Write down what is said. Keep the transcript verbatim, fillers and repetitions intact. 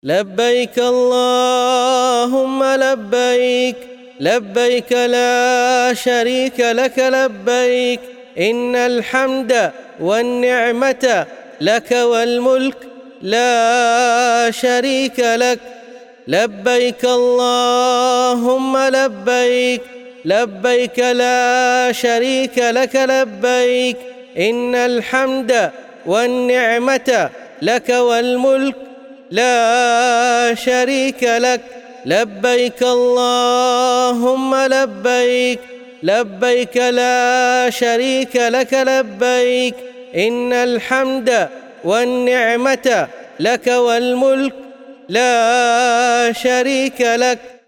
لبيك اللهم لبيك لبيك لا شريك لك لبيك إن الحمد والنعمة لك والملك لا شريك لك لبيك اللهم لبيك لبيك لا شريك لك لبيك إن الحمد والنعمة لك والملك لا شريك لك لبيك اللهم لبيك لبيك لا شريك لك لبيك إن الحمد والنعمة لك والملك لا شريك لك.